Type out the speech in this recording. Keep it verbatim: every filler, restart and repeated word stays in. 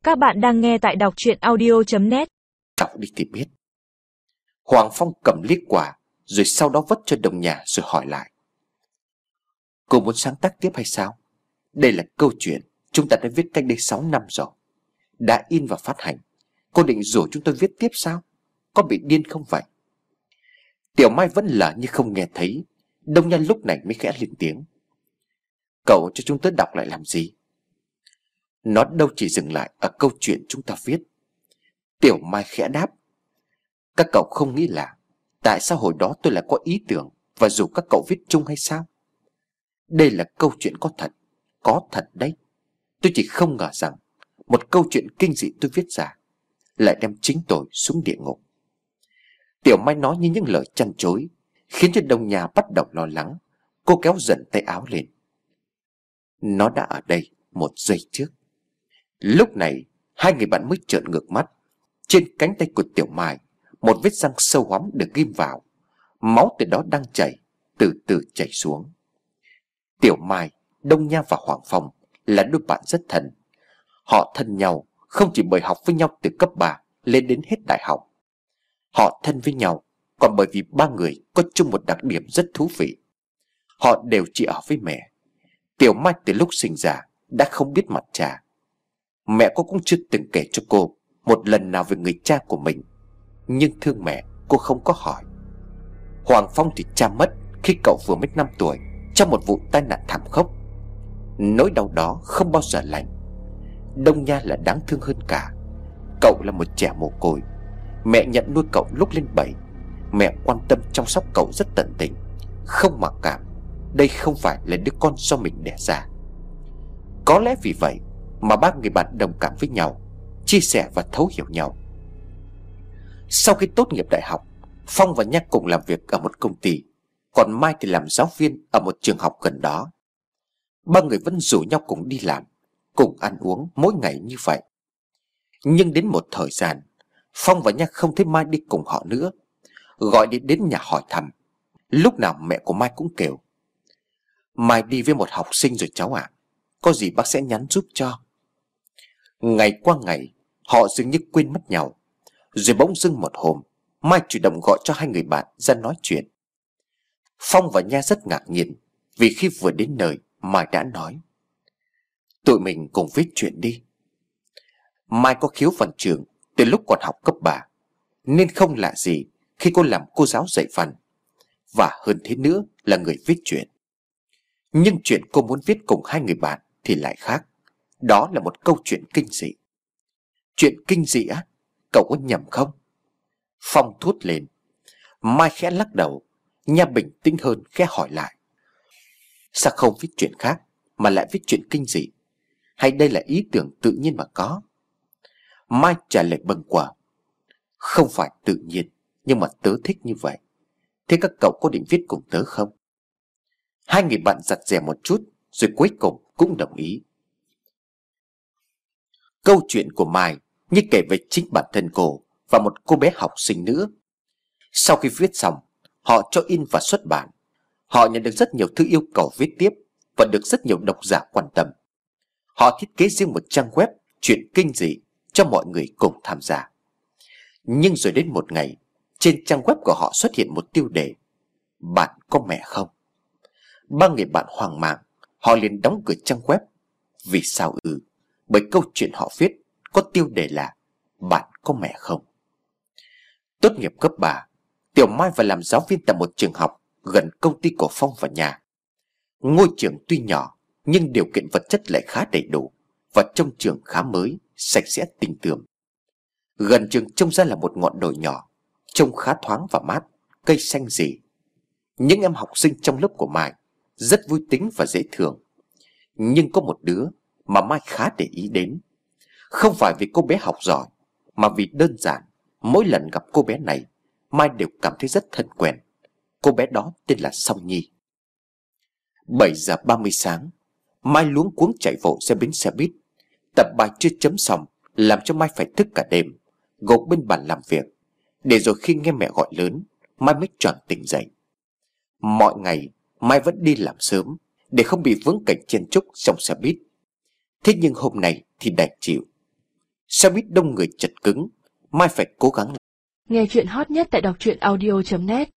Các bạn đang nghe tại đọc truyện audio chấm net. Cậu đi thì biết. Hoàng Phong cầm liếc quả, rồi sau đó vất cho Đông Nhà rồi hỏi lại: Cô muốn sáng tác tiếp hay sao? Đây là câu chuyện chúng ta đã viết cách đây sáu năm rồi, đã in và phát hành. Cô định rủ chúng tôi viết tiếp sao? Có bị điên không vậy? Tiểu Mai vẫn lờ như không nghe thấy. Đông Nha lúc này mới khẽ lên tiếng: Cậu cho chúng tôi đọc lại làm gì? Nó đâu chỉ dừng lại ở câu chuyện chúng ta viết. Tiểu Mai khẽ đáp: Các cậu không nghĩ là tại sao hồi đó tôi lại có ý tưởng và rủ các cậu viết chung hay sao? Đây là câu chuyện có thật. Có thật đấy. Tôi chỉ không ngờ rằng một câu chuyện kinh dị tôi viết ra lại đem chính tôi xuống địa ngục. Tiểu Mai nói như những lời chăn chối, khiến cho Đông Nhà bắt đầu lo lắng. Cô kéo dần tay áo lên. Nó đã ở đây một giây trước. Lúc này hai người bạn mới trợn ngược mắt. Trên cánh tay của Tiểu Mai, một vết răng sâu hoắm được ghim vào. Máu từ đó đang chảy, từ từ chảy xuống. Tiểu Mai, Đông Nha và Hoàng Phong là đôi bạn rất thân. Họ thân nhau không chỉ bởi học với nhau từ cấp ba lên đến hết đại học. Họ thân với nhau còn bởi vì ba người có chung một đặc điểm rất thú vị. Họ đều chỉ ở với mẹ. Tiểu Mai từ lúc sinh ra đã không biết mặt cha. Mẹ cô cũng chưa từng kể cho cô một lần nào về người cha của mình. Nhưng thương mẹ, cô không có hỏi. Hoàng Phong thì cha mất khi cậu vừa mới năm tuổi trong một vụ tai nạn thảm khốc. Nỗi đau đó không bao giờ lành. Đông Nha là đáng thương hơn cả. Cậu là một trẻ mồ côi. Mẹ nhận nuôi cậu lúc lên bảy. Mẹ quan tâm chăm sóc cậu rất tận tình, không mặc cảm. Đây không phải là đứa con do mình đẻ ra. Có lẽ vì vậy mà ba người bạn đồng cảm với nhau, chia sẻ và thấu hiểu nhau. Sau khi tốt nghiệp đại học, Phong và Nha cùng làm việc ở một công ty, còn Mai thì làm giáo viên ở một trường học gần đó. Ba người vẫn rủ nhau cùng đi làm, cùng ăn uống mỗi ngày như vậy. Nhưng đến một thời gian, Phong và Nha không thấy Mai đi cùng họ nữa. Gọi đi đến nhà hỏi thăm. Lúc nào mẹ của Mai cũng kêu: Mai đi với một học sinh rồi cháu ạ. À, có gì bác sẽ nhắn giúp cho. Ngày qua ngày, họ dường như quên mất nhau. Rồi bỗng dưng một hôm, Mai chủ động gọi cho hai người bạn ra nói chuyện. Phong và Nha rất ngạc nhiên, vì khi vừa đến nơi, Mai đã nói: Tụi mình cùng viết chuyện đi. Mai có khiếu văn trường từ lúc còn học cấp ba, nên không lạ gì khi cô làm cô giáo dạy văn, và hơn thế nữa là người viết chuyện. Nhưng chuyện cô muốn viết cùng hai người bạn thì lại khác. Đó là một câu chuyện kinh dị. Chuyện kinh dị á? Cậu có nhầm không? Phong thốt lên. Mai khẽ lắc đầu. Nha bình tĩnh hơn khẽ hỏi lại: Sao không viết chuyện khác mà lại viết chuyện kinh dị? Hay đây là ý tưởng tự nhiên mà có? Mai trả lời bâng quơ: Không phải tự nhiên, nhưng mà tớ thích như vậy. Thế các cậu có định viết cùng tớ không? Hai người bạn giặt dè một chút, rồi cuối cùng cũng đồng ý. Câu chuyện của Mai như kể về chính bản thân cô và một cô bé học sinh nữa. Sau khi viết xong, họ cho in và xuất bản. Họ nhận được rất nhiều thư yêu cầu viết tiếp và được rất nhiều độc giả quan tâm. Họ thiết kế riêng một trang web chuyện kinh dị cho mọi người cùng tham gia. Nhưng rồi đến một ngày, trên trang web của họ xuất hiện một tiêu đề: Bạn có mẹ không? Ba người bạn hoang mang, họ liền đóng cửa trang web. Vì sao ư? Bởi câu chuyện họ viết có tiêu đề là Bạn có mẹ không? Tốt nghiệp cấp ba, Tiểu Mai phải làm giáo viên tại một trường học gần công ty của Phong và Nhà. Ngôi trường tuy nhỏ nhưng điều kiện vật chất lại khá đầy đủ, và trông trường khá mới, sạch sẽ tinh tươm. Gần trường trông ra là một ngọn đồi nhỏ, trông khá thoáng và mát, cây xanh rì. Những em học sinh trong lớp của Mai rất vui tính và dễ thương. Nhưng có một đứa mà Mai khá để ý đến. Không phải vì cô bé học giỏi, mà vì đơn giản mỗi lần gặp cô bé này, Mai đều cảm thấy rất thân quen. Cô bé đó tên là Song Nhi. Bảy giờ ba mươi sáng, Mai luống cuống chạy vội ra bến xe buýt. Tập bài chưa chấm xong làm cho Mai phải thức cả đêm, gục bên bàn làm việc, để rồi khi nghe mẹ gọi lớn, Mai mới choàng tỉnh dậy. Mọi ngày Mai vẫn đi làm sớm để không bị vướng cảnh chen chúc trong xe buýt. Thế nhưng hôm nay thì đành chịu. Xe buýt đông người chật cứng, Mai phải cố gắng. Nghe chuyện hot nhất tại đọc truyện audio chấm net.